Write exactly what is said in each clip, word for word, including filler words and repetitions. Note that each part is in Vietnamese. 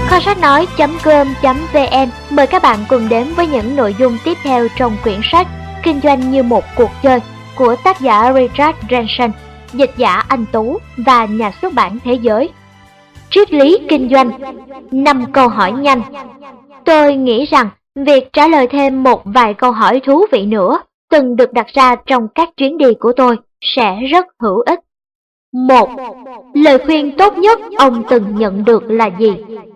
Kho sách nói.com.vn mời các bạn cùng đến với những nội dung tiếp theo trong quyển sách Kinh doanh như một cuộc chơi của tác giả Richard Branson, dịch giả Anh Tú và nhà xuất bản Thế Giới. Triết lý kinh doanh, năm câu hỏi nhanh. Tôi nghĩ rằng việc trả lời thêm một vài câu hỏi thú vị nữa từng được đặt ra trong các chuyến đi của tôi sẽ rất hữu ích. một. Lời khuyên tốt nhất ông từng nhận được là gì?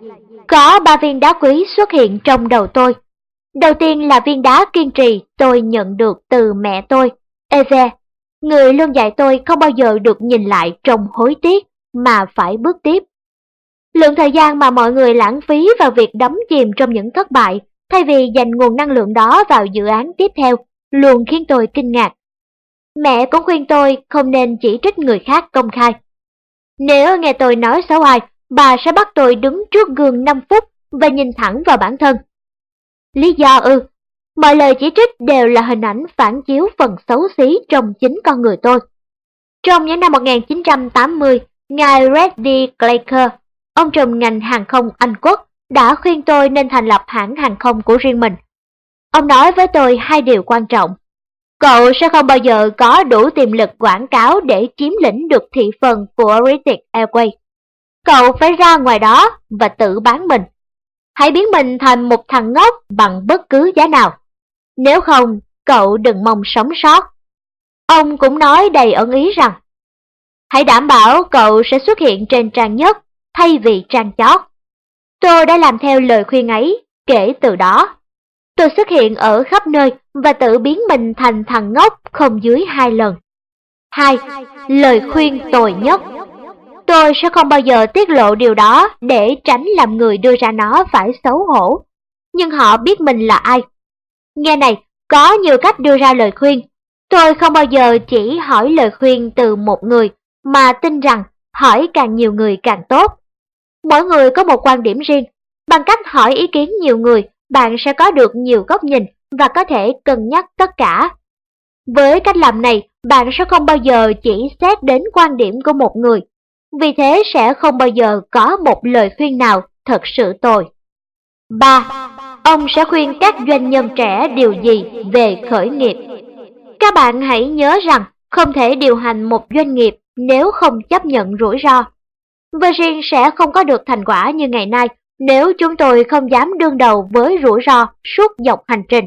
Có ba viên đá quý xuất hiện trong đầu tôi. Đầu tiên là viên đá kiên trì tôi nhận được từ mẹ tôi, Eve, người luôn dạy tôi không bao giờ được nhìn lại trong hối tiếc mà phải bước tiếp. Lượng thời gian mà mọi người lãng phí vào việc đắm chìm trong những thất bại thay vì dành nguồn năng lượng đó vào dự án tiếp theo luôn khiến tôi kinh ngạc. Mẹ cũng khuyên tôi không nên chỉ trích người khác công khai. Nếu nghe tôi nói xấu ai, bà sẽ bắt tôi đứng trước gương năm phút và nhìn thẳng vào bản thân. Lý do ư? Mọi lời chỉ trích đều là hình ảnh phản chiếu phần xấu xí trong chính con người tôi. Trong những năm một nghìn chín trăm tám mươi, ngài Red D. Clarke, ông trùm ngành hàng không Anh Quốc, đã khuyên tôi nên thành lập hãng hàng không của riêng mình. Ông nói với tôi hai điều quan trọng. Cậu sẽ không bao giờ có đủ tiềm lực quảng cáo để chiếm lĩnh được thị phần của British Airways. Cậu phải ra ngoài đó và tự bán mình. Hãy biến mình thành một thằng ngốc bằng bất cứ giá nào. Nếu không, cậu đừng mong sống sót. Ông cũng nói đầy ẩn ý rằng, hãy đảm bảo cậu sẽ xuất hiện trên trang nhất thay vì trang chót. Tôi đã làm theo lời khuyên ấy, kể từ đó. Tôi xuất hiện ở khắp nơi và tự biến mình thành thằng ngốc không dưới hai lần. hai. Lời khuyên tồi nhất. Tôi sẽ không bao giờ tiết lộ điều đó để tránh làm người đưa ra nó phải xấu hổ. Nhưng họ biết mình là ai. Nghe này, có nhiều cách đưa ra lời khuyên. Tôi không bao giờ chỉ hỏi lời khuyên từ một người, mà tin rằng hỏi càng nhiều người càng tốt. Mỗi người có một quan điểm riêng. Bằng cách hỏi ý kiến nhiều người, bạn sẽ có được nhiều góc nhìn và có thể cân nhắc tất cả. Với cách làm này, bạn sẽ không bao giờ chỉ xét đến quan điểm của một người. Vì thế sẽ không bao giờ có một lời khuyên nào thật sự tồi. ba. Ông sẽ khuyên các doanh nhân trẻ điều gì về khởi nghiệp? Các bạn hãy nhớ rằng không thể điều hành một doanh nghiệp nếu không chấp nhận rủi ro. Virgin sẽ không có được thành quả như ngày nay nếu chúng tôi không dám đương đầu với rủi ro suốt dọc hành trình.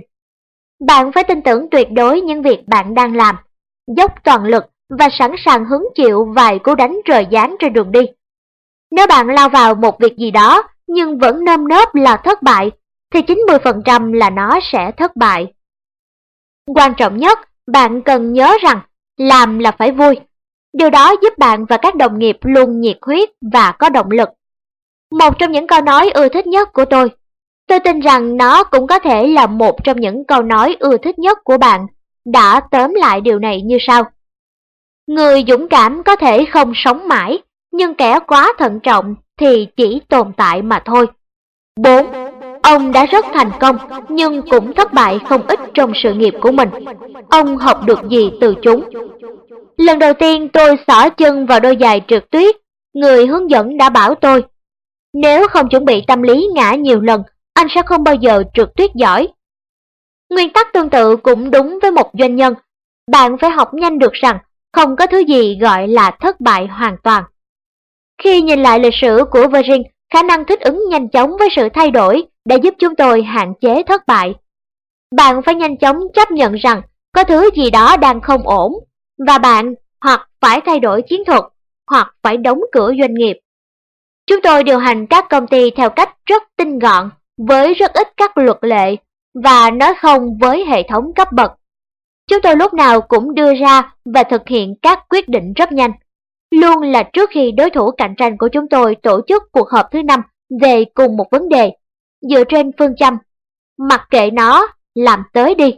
Bạn phải tin tưởng tuyệt đối những việc bạn đang làm, dốc toàn lực và sẵn sàng hứng chịu vài cú đánh trời giáng trên đường đi. Nếu bạn lao vào một việc gì đó nhưng vẫn nơm nớp là thất bại, thì chín mươi phần trăm là nó sẽ thất bại. Quan trọng nhất, bạn cần nhớ rằng làm là phải vui. Điều đó giúp bạn và các đồng nghiệp luôn nhiệt huyết và có động lực. Một trong những câu nói ưa thích nhất của tôi. Tôi tin rằng nó cũng có thể là một trong những câu nói ưa thích nhất của bạn, đã tóm lại điều này như sau. Người dũng cảm có thể không sống mãi, nhưng kẻ quá thận trọng thì chỉ tồn tại mà thôi. bốn. Ông đã rất thành công, nhưng cũng thất bại không ít trong sự nghiệp của mình. Ông học được gì từ chúng? Lần đầu tiên tôi xỏ chân vào đôi giày trượt tuyết, người hướng dẫn đã bảo tôi, nếu không chuẩn bị tâm lý ngã nhiều lần, anh sẽ không bao giờ trượt tuyết giỏi. Nguyên tắc tương tự cũng đúng với một doanh nhân. Bạn phải học nhanh được rằng không có thứ gì gọi là thất bại hoàn toàn. Khi nhìn lại lịch sử của Virgin, khả năng thích ứng nhanh chóng với sự thay đổi đã giúp chúng tôi hạn chế thất bại. Bạn phải nhanh chóng chấp nhận rằng có thứ gì đó đang không ổn, và bạn hoặc phải thay đổi chiến thuật, hoặc phải đóng cửa doanh nghiệp. Chúng tôi điều hành các công ty theo cách rất tinh gọn, với rất ít các luật lệ, và nói không với hệ thống cấp bậc. Chúng tôi lúc nào cũng đưa ra và thực hiện các quyết định rất nhanh, luôn là trước khi đối thủ cạnh tranh của chúng tôi tổ chức cuộc họp thứ năm về cùng một vấn đề, dựa trên phương châm, mặc kệ nó, làm tới đi.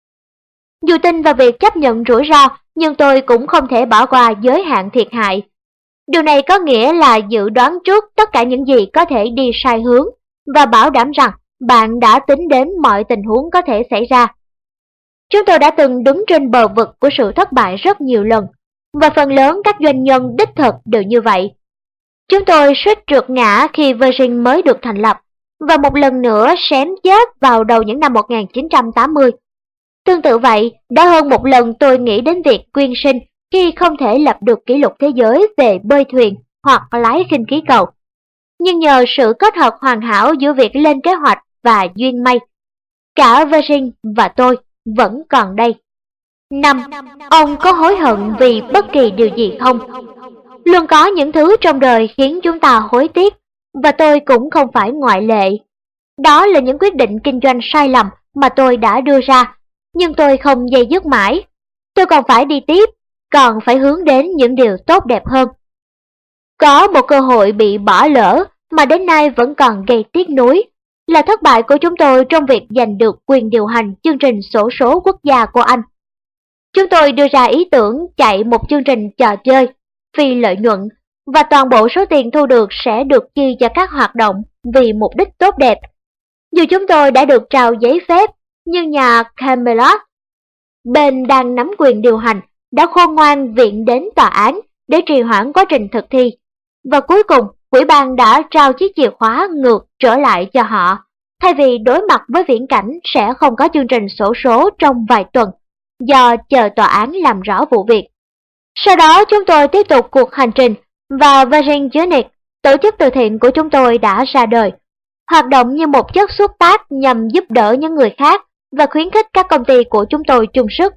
Dù tin vào việc chấp nhận rủi ro, nhưng tôi cũng không thể bỏ qua giới hạn thiệt hại. Điều này có nghĩa là dự đoán trước tất cả những gì có thể đi sai hướng, và bảo đảm rằng bạn đã tính đến mọi tình huống có thể xảy ra. Chúng tôi đã từng đứng trên bờ vực của sự thất bại rất nhiều lần, và phần lớn các doanh nhân đích thực đều như vậy. Chúng tôi suýt trượt ngã khi Virgin mới được thành lập, và một lần nữa xém chết vào đầu những năm một nghìn chín trăm tám mươi. Tương tự vậy, đã hơn một lần tôi nghĩ đến việc quyên sinh khi không thể lập được kỷ lục thế giới về bơi thuyền hoặc lái khinh khí cầu. Nhưng nhờ sự kết hợp hoàn hảo giữa việc lên kế hoạch và duyên may, cả Virgin và tôi vẫn còn đây. Năm, ông có hối hận vì bất kỳ điều gì không? Luôn có những thứ trong đời khiến chúng ta hối tiếc, và tôi cũng không phải ngoại lệ. Đó là những quyết định kinh doanh sai lầm mà tôi đã đưa ra, nhưng tôi không dây dứt mãi. Tôi còn phải đi tiếp, còn phải hướng đến những điều tốt đẹp hơn. Có một cơ hội bị bỏ lỡ mà đến nay vẫn còn gây tiếc nuối, là thất bại của chúng tôi trong việc giành được quyền điều hành chương trình xổ số quốc gia của Anh. Chúng tôi đưa ra ý tưởng chạy một chương trình trò chơi phi lợi nhuận, và toàn bộ số tiền thu được sẽ được chi cho các hoạt động vì mục đích tốt đẹp. Dù chúng tôi đã được trao giấy phép, nhưng nhà Camelot, bên đang nắm quyền điều hành, đã khôn ngoan viện đến tòa án để trì hoãn quá trình thực thi. Và cuối cùng, ủy ban đã trao chiếc chìa khóa ngược trở lại cho họ, thay vì đối mặt với viễn cảnh sẽ không có chương trình xổ số trong vài tuần, do chờ tòa án làm rõ vụ việc. Sau đó chúng tôi tiếp tục cuộc hành trình, và Virgin Unit, tổ chức từ thiện của chúng tôi đã ra đời, hoạt động như một chất xúc tác nhằm giúp đỡ những người khác và khuyến khích các công ty của chúng tôi chung sức.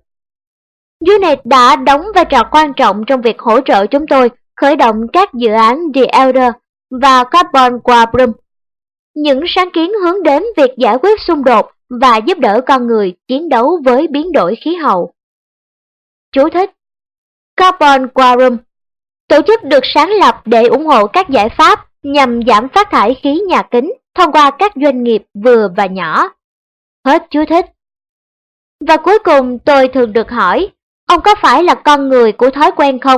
Unit đã đóng vai trò quan trọng trong việc hỗ trợ chúng tôi khởi động các dự án The Elder và Carbon Quadrum, những sáng kiến hướng đến việc giải quyết xung đột và giúp đỡ con người chiến đấu với biến đổi khí hậu. Chú thích: Carbon Quadrum, tổ chức được sáng lập để ủng hộ các giải pháp nhằm giảm phát thải khí nhà kính thông qua các doanh nghiệp vừa và nhỏ. Hết chú thích. Và cuối cùng tôi thường được hỏi, ông có phải là con người của thói quen không?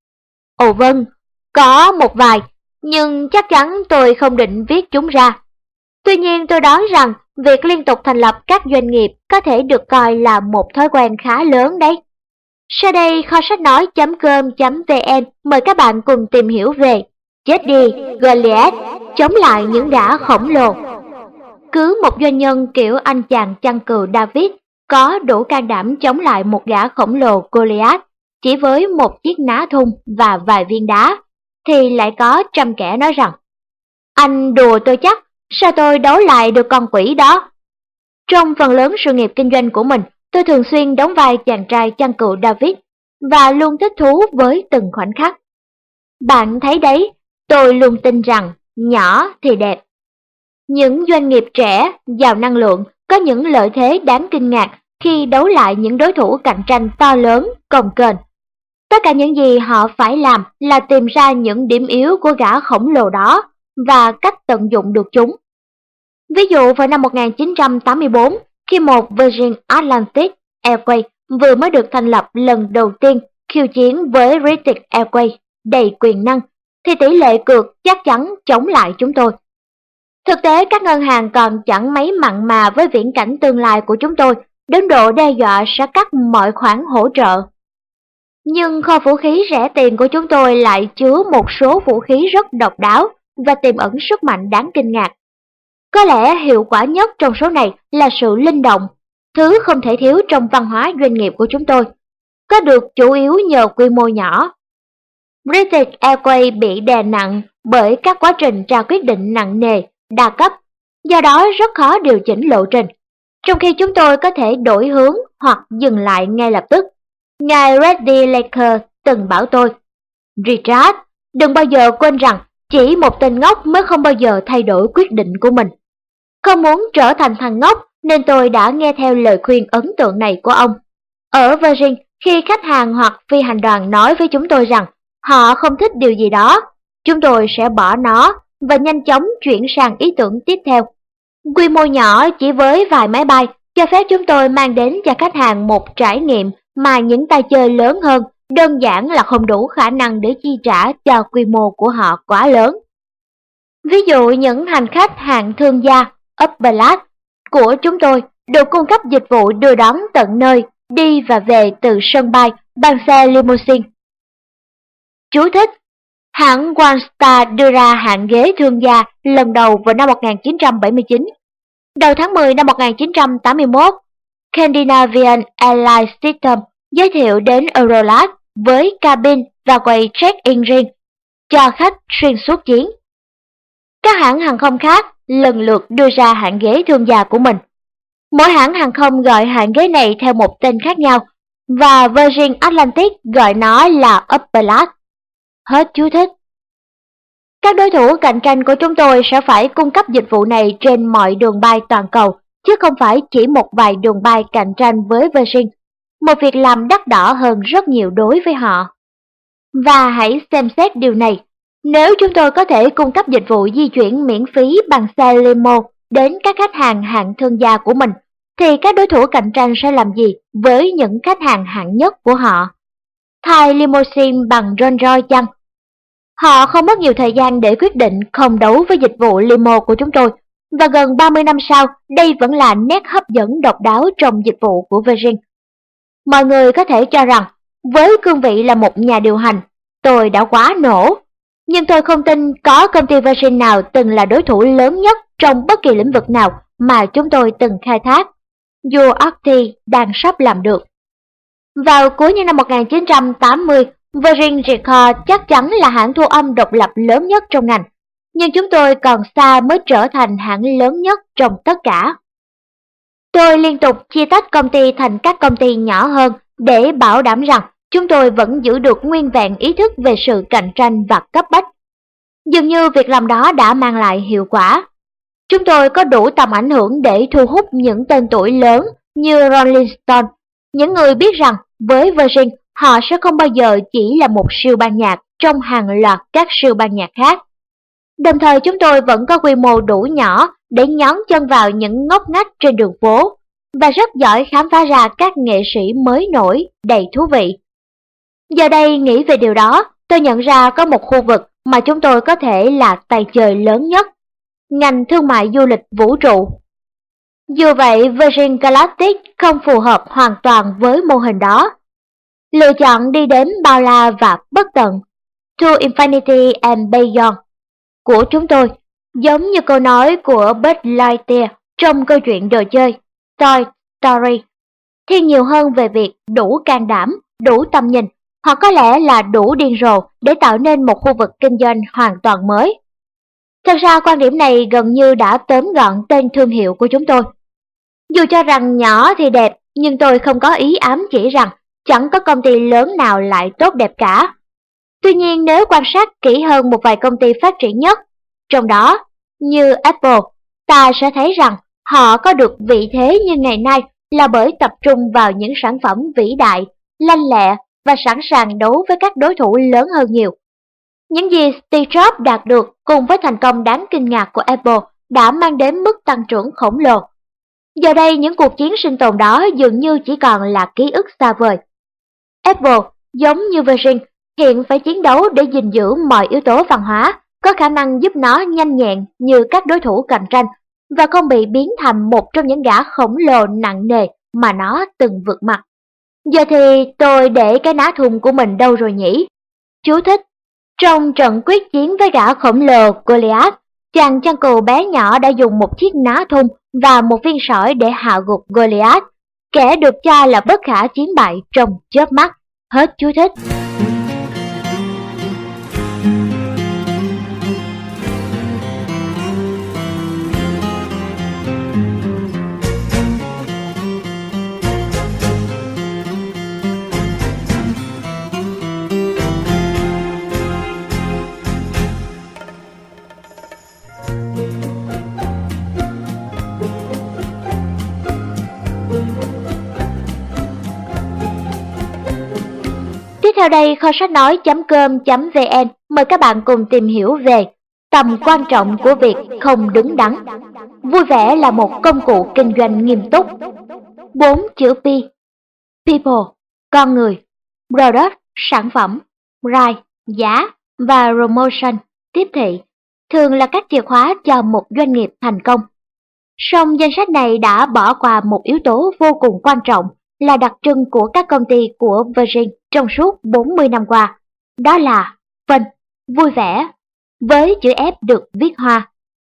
Ồ vâng, có một vài, nhưng chắc chắn tôi không định viết chúng ra. Tuy nhiên tôi đoán rằng việc liên tục thành lập các doanh nghiệp có thể được coi là một thói quen khá lớn đấy. Sau đây kho sách nói chấm com chấm vn mời các bạn cùng tìm hiểu về Chết đi Goliath, chống lại những gã khổng lồ. Cứ một doanh nhân kiểu anh chàng chăn cừu David có đủ can đảm chống lại một gã khổng lồ Goliath chỉ với một chiếc ná thun và vài viên đá, thì lại có trăm kẻ nói rằng: anh đùa tôi chắc, sao tôi đấu lại được con quỷ đó. Trong phần lớn sự nghiệp kinh doanh của mình, tôi thường xuyên đóng vai chàng trai chăn cừu David và luôn thích thú với từng khoảnh khắc. Bạn thấy đấy, tôi luôn tin rằng nhỏ thì đẹp. Những doanh nghiệp trẻ, giàu năng lượng có những lợi thế đáng kinh ngạc khi đấu lại những đối thủ cạnh tranh to lớn, cồng kềnh. Tất cả những gì họ phải làm là tìm ra những điểm yếu của gã khổng lồ đó và cách tận dụng được chúng. Ví dụ vào năm một nghìn chín trăm tám mươi tư, khi một Virgin Atlantic Airways vừa mới được thành lập lần đầu tiên khiêu chiến với British Airways đầy quyền năng, thì tỷ lệ cược chắc chắn chống lại chúng tôi. Thực tế, các ngân hàng còn chẳng mấy mặn mà với viễn cảnh tương lai của chúng tôi, đến độ đe dọa sẽ cắt mọi khoản hỗ trợ. Nhưng kho vũ khí rẻ tiền của chúng tôi lại chứa một số vũ khí rất độc đáo và tiềm ẩn sức mạnh đáng kinh ngạc. Có lẽ hiệu quả nhất trong số này là sự linh động, thứ không thể thiếu trong văn hóa doanh nghiệp của chúng tôi, có được chủ yếu nhờ quy mô nhỏ. British Airways bị đè nặng bởi các quá trình ra quyết định nặng nề, đa cấp, do đó rất khó điều chỉnh lộ trình, trong khi chúng tôi có thể đổi hướng hoặc dừng lại ngay lập tức. Ngài Reddy Laker từng bảo tôi: Richard, đừng bao giờ quên rằng chỉ một tên ngốc mới không bao giờ thay đổi quyết định của mình. Không muốn trở thành thằng ngốc nên tôi đã nghe theo lời khuyên ấn tượng này của ông. Ở Virgin, khi khách hàng hoặc phi hành đoàn nói với chúng tôi rằng họ không thích điều gì đó, chúng tôi sẽ bỏ nó và nhanh chóng chuyển sang ý tưởng tiếp theo. Quy mô nhỏ chỉ với vài máy bay cho phép chúng tôi mang đến cho khách hàng một trải nghiệm mà những tay chơi lớn hơn đơn giản là không đủ khả năng để chi trả cho quy mô của họ quá lớn. Ví dụ những hành khách hạng thương gia Upper Class của chúng tôi được cung cấp dịch vụ đưa đón tận nơi, đi và về từ sân bay bằng xe limousine. Chú thích: Hãng OneStar đưa ra hạng ghế thương gia lần đầu vào năm một nghìn chín trăm bảy mươi chín. Đầu tháng mười năm một nghìn chín trăm tám mươi mốt, Scandinavian Airlines System giới thiệu đến Eurolab với cabin và quầy check-in riêng cho khách xuyên suốt chuyến. Các hãng hàng không khác lần lượt đưa ra hạng ghế thương gia của mình. Mỗi hãng hàng không gọi hạng ghế này theo một tên khác nhau, và Virgin Atlantic gọi nó là Upper Class. Hết chú thích. Các đối thủ cạnh tranh của chúng tôi sẽ phải cung cấp dịch vụ này trên mọi đường bay toàn cầu, chứ không phải chỉ một vài đường bay cạnh tranh với Virgin, một việc làm đắt đỏ hơn rất nhiều đối với họ. Và hãy xem xét điều này, nếu chúng tôi có thể cung cấp dịch vụ di chuyển miễn phí bằng xe limo đến các khách hàng hạng thương gia của mình, thì các đối thủ cạnh tranh sẽ làm gì với những khách hàng hạng nhất của họ? Thay limousine bằng Rolls Royce chăng? Họ không mất nhiều thời gian để quyết định không đấu với dịch vụ limo của chúng tôi, và gần ba mươi năm sau, đây vẫn là nét hấp dẫn độc đáo trong dịch vụ của Virgin. Mọi người có thể cho rằng, với cương vị là một nhà điều hành, tôi đã quá nổ, nhưng tôi không tin có công ty Virgin nào từng là đối thủ lớn nhất trong bất kỳ lĩnh vực nào mà chúng tôi từng khai thác, dù Arctic đang sắp làm được. Vào cuối những năm một nghìn chín trăm tám mươi, Virgin Records chắc chắn là hãng thu âm độc lập lớn nhất trong ngành, nhưng chúng tôi còn xa mới trở thành hãng lớn nhất trong tất cả. Tôi liên tục chia tách công ty thành các công ty nhỏ hơn để bảo đảm rằng chúng tôi vẫn giữ được nguyên vẹn ý thức về sự cạnh tranh và cấp bách. Dường như việc làm đó đã mang lại hiệu quả. Chúng tôi có đủ tầm ảnh hưởng để thu hút những tên tuổi lớn như Rolling Stone, những người biết rằng với Virgin họ sẽ không bao giờ chỉ là một siêu ban nhạc trong hàng loạt các siêu ban nhạc khác. Đồng thời chúng tôi vẫn có quy mô đủ nhỏ để nhón chân vào những ngóc ngách trên đường phố, và rất giỏi khám phá ra các nghệ sĩ mới nổi, đầy thú vị. Giờ đây nghĩ về điều đó, tôi nhận ra có một khu vực mà chúng tôi có thể là tay chơi lớn nhất, ngành thương mại du lịch vũ trụ. Dù vậy, Virgin Galactic không phù hợp hoàn toàn với mô hình đó. Lựa chọn đi đến bao la và bất tận, to infinity and beyond của chúng tôi, giống như câu nói của Buzz Lightyear trong câu chuyện đồ chơi Toy Story, thiên nhiều hơn về việc đủ can đảm, đủ tầm nhìn, hoặc có lẽ là đủ điên rồ để tạo nên một khu vực kinh doanh hoàn toàn mới. Thật ra quan điểm này gần như đã tóm gọn tên thương hiệu của chúng tôi. Dù cho rằng nhỏ thì đẹp, nhưng tôi không có ý ám chỉ rằng chẳng có công ty lớn nào lại tốt đẹp cả. Tuy nhiên nếu quan sát kỹ hơn một vài công ty phát triển nhất, trong đó như Apple, ta sẽ thấy rằng họ có được vị thế như ngày nay là bởi tập trung vào những sản phẩm vĩ đại, lanh lẹ và sẵn sàng đấu với các đối thủ lớn hơn nhiều. Những gì Steve Jobs đạt được cùng với thành công đáng kinh ngạc của Apple đã mang đến mức tăng trưởng khổng lồ. Giờ đây những cuộc chiến sinh tồn đó dường như chỉ còn là ký ức xa vời. Apple, giống như Virgin, hiện phải chiến đấu để gìn giữ mọi yếu tố văn hóa, có khả năng giúp nó nhanh nhẹn như các đối thủ cạnh tranh và không bị biến thành một trong những gã khổng lồ nặng nề mà nó từng vượt mặt. Giờ thì tôi để cái ná thùng của mình đâu rồi nhỉ? Chú thích: trong trận quyết chiến với gã khổng lồ Goliath, chàng chăn cừu bé nhỏ đã dùng một chiếc ná thun và một viên sỏi để hạ gục Goliath, kẻ được cho là bất khả chiến bại trong chớp mắt. Hết chú thích. Tiếp theo đây, kho sách nói chấm com chấm vn mời các bạn cùng tìm hiểu về tầm quan trọng của việc không đứng đắn. Vui vẻ là một công cụ kinh doanh nghiêm túc. Bốn chữ P: People, con người; Product, sản phẩm; Price, giá; và Promotion, tiếp thị, thường là các chìa khóa cho một doanh nghiệp thành công. Song danh sách này đã bỏ qua một yếu tố vô cùng quan trọng là đặc trưng của các công ty của Virgin trong suốt bốn mươi năm qua, đó là phân. vui vẻ, với chữ F được viết hoa.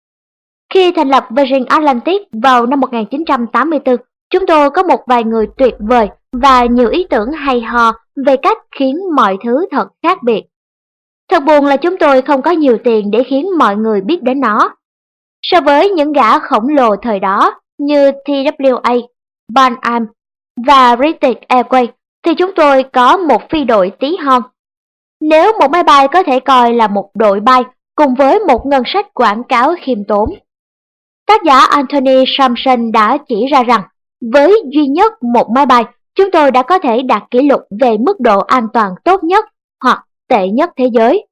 Khi thành lập Virgin Atlantic vào năm một nghìn chín trăm tám mươi tư, chúng tôi có một vài người tuyệt vời và nhiều ý tưởng hay ho về cách khiến mọi thứ thật khác biệt. Thật buồn là chúng tôi không có nhiều tiền để khiến mọi người biết đến nó. So với những gã khổng lồ thời đó như T W A, Pan Am và British Airways thì chúng tôi có một phi đội tí hon. Nếu một máy bay có thể coi là một đội bay cùng với một ngân sách quảng cáo khiêm tốn. Tác giả Anthony Sampson đã chỉ ra rằng với duy nhất một máy bay, chúng tôi đã có thể đạt kỷ lục về mức độ an toàn tốt nhất hoặc tệ nhất thế giới.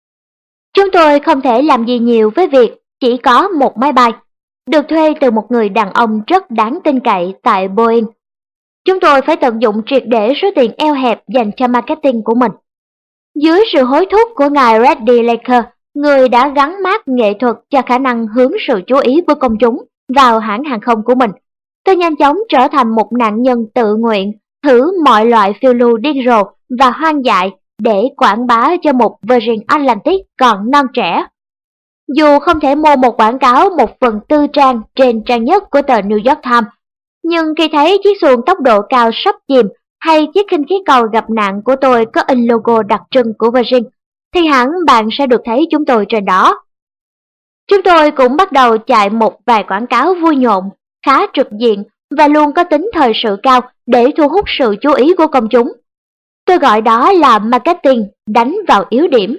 Chúng tôi không thể làm gì nhiều với việc chỉ có một máy bay, được thuê từ một người đàn ông rất đáng tin cậy tại Boeing. Chúng tôi phải tận dụng triệt để số tiền eo hẹp dành cho marketing của mình. Dưới sự hối thúc của ngài Reddy Laker, người đã gắn mác nghệ thuật cho khả năng hướng sự chú ý của công chúng vào hãng hàng không của mình, tôi nhanh chóng trở thành một nạn nhân tự nguyện, thử mọi loại phiêu lưu điên rồ và hoang dại để quảng bá cho một Virgin Atlantic còn non trẻ. Dù không thể mua một quảng cáo một phần tư trang trên trang nhất của tờ New York Times, nhưng khi thấy chiếc xuồng tốc độ cao sắp chìm hay chiếc khinh khí cầu gặp nạn của tôi có in logo đặc trưng của Virgin, thì hẳn bạn sẽ được thấy chúng tôi trên đó. Chúng tôi cũng bắt đầu chạy một vài quảng cáo vui nhộn, khá trực diện và luôn có tính thời sự cao để thu hút sự chú ý của công chúng. Tôi gọi đó là marketing đánh vào yếu điểm.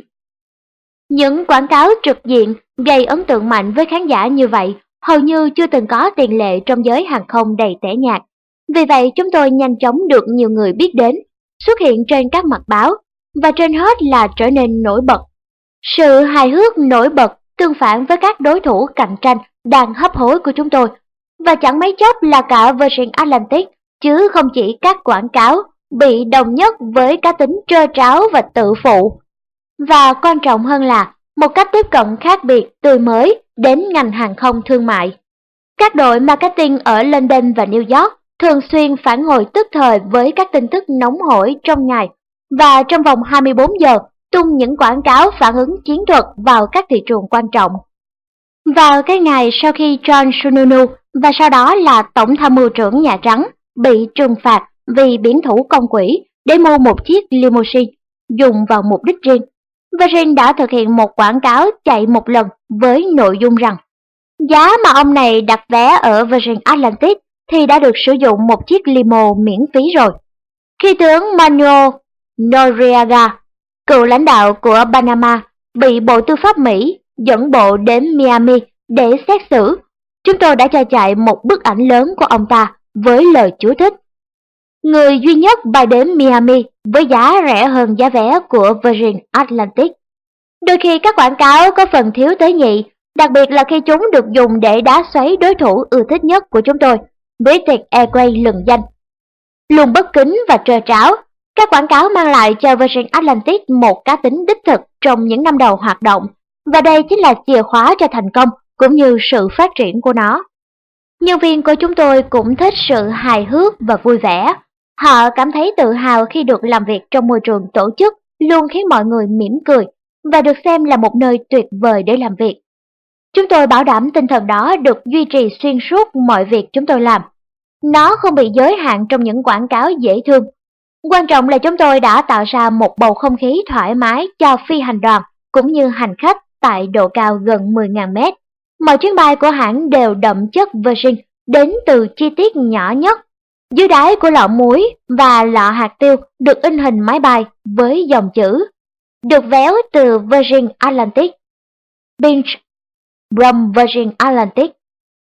Những quảng cáo trực diện gây ấn tượng mạnh với khán giả như vậy hầu như chưa từng có tiền lệ trong giới hàng không đầy tẻ nhạt. Vì vậy chúng tôi nhanh chóng được nhiều người biết đến, xuất hiện trên các mặt báo, và trên hết là trở nên nổi bật. Sự hài hước nổi bật tương phản với các đối thủ cạnh tranh đang hấp hối của chúng tôi, và chẳng mấy chốc là cả Virgin Atlantic, chứ không chỉ các quảng cáo, bị đồng nhất với cá tính trơ tráo và tự phụ. Và quan trọng hơn là một cách tiếp cận khác biệt, tươi mới đến ngành hàng không thương mại. Các đội marketing ở London và New York thường xuyên phản hồi tức thời với các tin tức nóng hổi trong ngày, và trong vòng hai mươi bốn giờ tung những quảng cáo phản ứng chiến thuật vào các thị trường quan trọng. Vào cái ngày sau khi John Sununu và sau đó là Tổng tham mưu trưởng Nhà Trắng bị trừng phạt vì biển thủ công quỹ để mua một chiếc limousine dùng vào mục đích riêng, Virgin đã thực hiện một quảng cáo chạy một lần với nội dung rằng giá mà ông này đặt vé ở Virgin Atlantic thì đã được sử dụng một chiếc limo miễn phí rồi. Khi tướng Manuel Noriega, cựu lãnh đạo của Panama, bị Bộ Tư pháp Mỹ dẫn bộ đến Miami để xét xử, chúng tôi đã cho chạy một bức ảnh lớn của ông ta với lời chú thích: người duy nhất bay đến Miami với giá rẻ hơn giá vé của Virgin Atlantic. Đôi khi các quảng cáo có phần thiếu tế nhị, đặc biệt là khi chúng được dùng để đá xoáy đối thủ ưa thích nhất của chúng tôi, British Airways lừng danh. Luôn bất kính và trơ tráo, các quảng cáo mang lại cho Virgin Atlantic một cá tính đích thực trong những năm đầu hoạt động, và đây chính là chìa khóa cho thành công cũng như sự phát triển của nó. Nhân viên của chúng tôi cũng thích sự hài hước và vui vẻ. Họ cảm thấy tự hào khi được làm việc trong môi trường tổ chức luôn khiến mọi người mỉm cười và được xem là một nơi tuyệt vời để làm việc. Chúng tôi bảo đảm tinh thần đó được duy trì xuyên suốt mọi việc chúng tôi làm. Nó không bị giới hạn trong những quảng cáo dễ thương. Quan trọng là chúng tôi đã tạo ra một bầu không khí thoải mái cho phi hành đoàn cũng như hành khách tại độ cao gần mười nghìn mét. Mọi chuyến bay của hãng đều đậm chất Virgin đến từ chi tiết nhỏ nhất. Dưới đáy của lọ muối và lọ hạt tiêu được in hình máy bay với dòng chữ được véo từ Virgin Atlantic, Binge from Virgin Atlantic.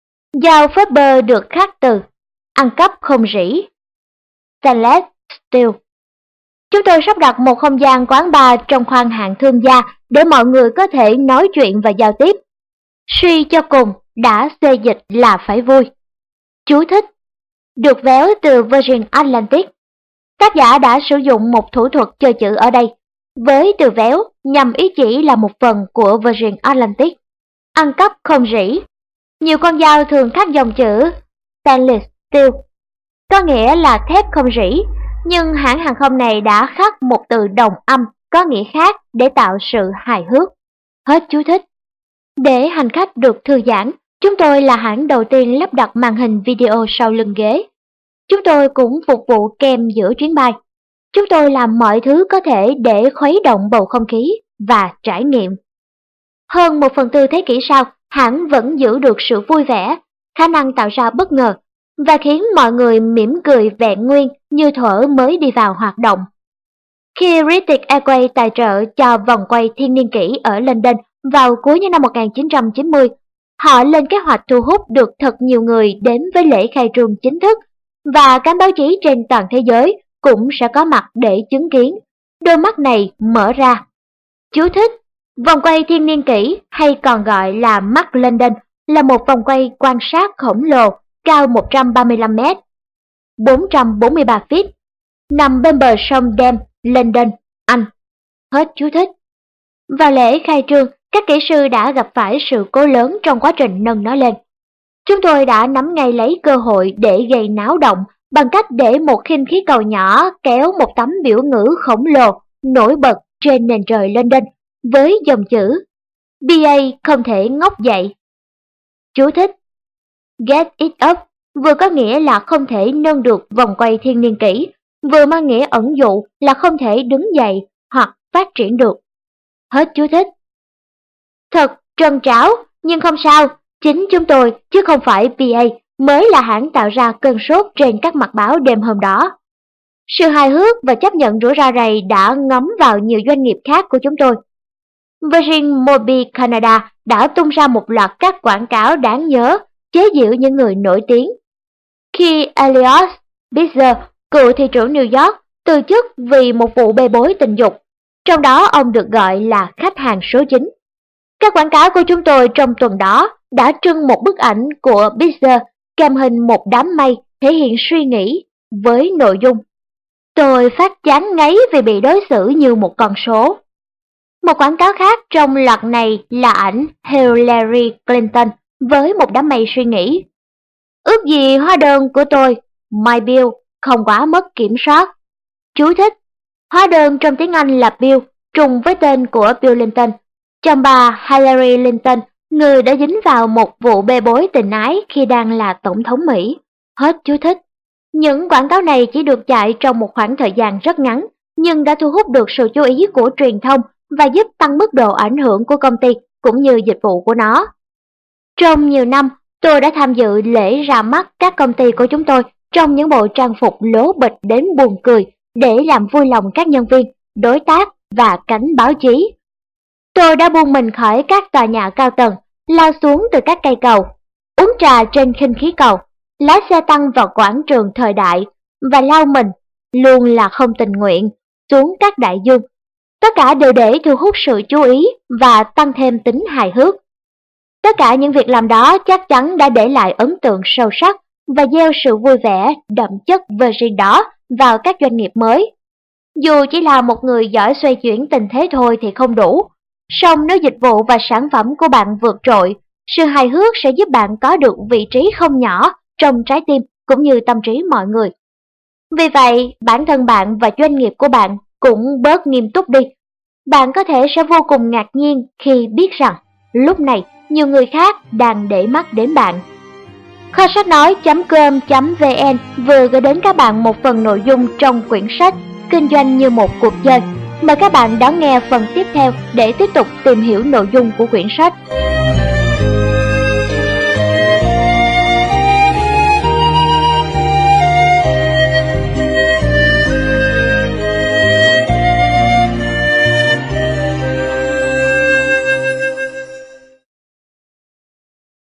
Dao phép bơ được khắc từ ăn cắp không rỉ, Stainless Steel. Chúng tôi sắp đặt một không gian quán bar trong khoang hạng thương gia để mọi người có thể nói chuyện và giao tiếp. Suy cho cùng, đã xê dịch là phải vui. Chú thích: được véo từ Virgin Atlantic. Tác giả đã sử dụng một thủ thuật chơi chữ ở đây, với từ véo nhằm ý chỉ là một phần của Virgin Atlantic. Ăn cắp không rỉ. Nhiều con dao thường khắc dòng chữ Stainless Steel, có nghĩa là thép không rỉ, nhưng hãng hàng không này đã khắc một từ đồng âm có có nghĩa khác để tạo sự hài hước. Hết chú thích. Để hành khách được thư giãn, chúng tôi là hãng đầu tiên lắp đặt màn hình video sau lưng ghế. Chúng tôi cũng phục vụ kem giữa chuyến bay. Chúng tôi làm mọi thứ có thể để khuấy động bầu không khí và trải nghiệm. Hơn một phần tư thế kỷ sau, hãng vẫn giữ được sự vui vẻ, khả năng tạo ra bất ngờ và khiến mọi người mỉm cười vẹn nguyên như thuở mới đi vào hoạt động. Khi British Airways tài trợ cho vòng quay thiên niên kỷ ở London vào cuối những năm một nghìn chín trăm chín mươi, họ lên kế hoạch thu hút được thật nhiều người đến với lễ khai trương chính thức, và các báo chí trên toàn thế giới cũng sẽ có mặt để chứng kiến đôi mắt này mở ra. Chú thích: vòng quay thiên niên kỷ, hay còn gọi là mắt London, là một vòng quay quan sát khổng lồ cao một trăm ba mươi lăm mét, bốn trăm bốn mươi ba feet, nằm bên bờ sông Thames, London, Anh. Hết chú thích. Vào lễ khai trương, các kỹ sư đã gặp phải sự cố lớn trong quá trình nâng nó lên. Chúng tôi đã nắm ngay lấy cơ hội để gây náo động bằng cách để một khinh khí cầu nhỏ kéo một tấm biểu ngữ khổng lồ nổi bật trên nền trời London với dòng chữ bê a không thể ngóc dậy. Chú thích: Get it up vừa có nghĩa là không thể nâng được vòng quay thiên niên kỷ, vừa mang nghĩa ẩn dụ là không thể đứng dậy hoặc phát triển được. Hết chú thích. Thật trân tráo, nhưng không sao, chính chúng tôi chứ không phải bê a mới là hãng tạo ra cơn sốt trên các mặt báo đêm hôm đó. Sự hài hước và chấp nhận rủi ro này đã ngấm vào nhiều doanh nghiệp khác của chúng tôi. Virgin Mobile Canada đã tung ra một loạt các quảng cáo đáng nhớ chế giễu những người nổi tiếng. Khi Eliot Spitzer, cựu thị trưởng New York, từ chức vì một vụ bê bối tình dục, trong đó ông được gọi là khách hàng số chín. Các quảng cáo của chúng tôi trong tuần đó đã trưng một bức ảnh của Spitzer kèm hình một đám mây thể hiện suy nghĩ với nội dung: tôi phát chán ngấy vì bị đối xử như một con số. Một quảng cáo khác trong loạt này là ảnh Hillary Clinton với một đám mây suy nghĩ: ước gì hóa đơn của tôi, my bill, không quá mất kiểm soát. Chú thích: hóa đơn trong tiếng Anh là bill, trùng với tên của Bill Clinton, chồng bà Hillary Clinton, người đã dính vào một vụ bê bối tình ái khi đang là tổng thống Mỹ. Hết chú thích. Những quảng cáo này chỉ được chạy trong một khoảng thời gian rất ngắn, nhưng đã thu hút được sự chú ý của truyền thông và giúp tăng mức độ ảnh hưởng của công ty cũng như dịch vụ của nó. Trong nhiều năm, tôi đã tham dự lễ ra mắt các công ty của chúng tôi trong những bộ trang phục lố bịch đến buồn cười để làm vui lòng các nhân viên, đối tác và cánh báo chí. Tôi đã buông mình khỏi các tòa nhà cao tầng, lao xuống từ các cây cầu, uống trà trên khinh khí cầu, lái xe tăng vào quảng trường thời đại và lao mình, luôn là không tình nguyện, xuống các đại dương. Tất cả đều để thu hút sự chú ý và tăng thêm tính hài hước. Tất cả những việc làm đó chắc chắn đã để lại ấn tượng sâu sắc và gieo sự vui vẻ đậm chất Virgin đó vào các doanh nghiệp mới. Dù chỉ là một người giỏi xoay chuyển tình thế thôi thì không đủ, song nếu dịch vụ và sản phẩm của bạn vượt trội, sự hài hước sẽ giúp bạn có được vị trí không nhỏ trong trái tim cũng như tâm trí mọi người. Vì vậy, bản thân bạn và doanh nghiệp của bạn cũng bớt nghiêm túc đi. Bạn có thể sẽ vô cùng ngạc nhiên khi biết rằng lúc này nhiều người khác đang để mắt đến bạn. Kho sách nói chấm com chấm vn vừa gửi đến các bạn một phần nội dung trong quyển sách Kinh doanh như một cuộc chơi. Mời các bạn đón nghe phần tiếp theo để tiếp tục tìm hiểu nội dung của quyển sách.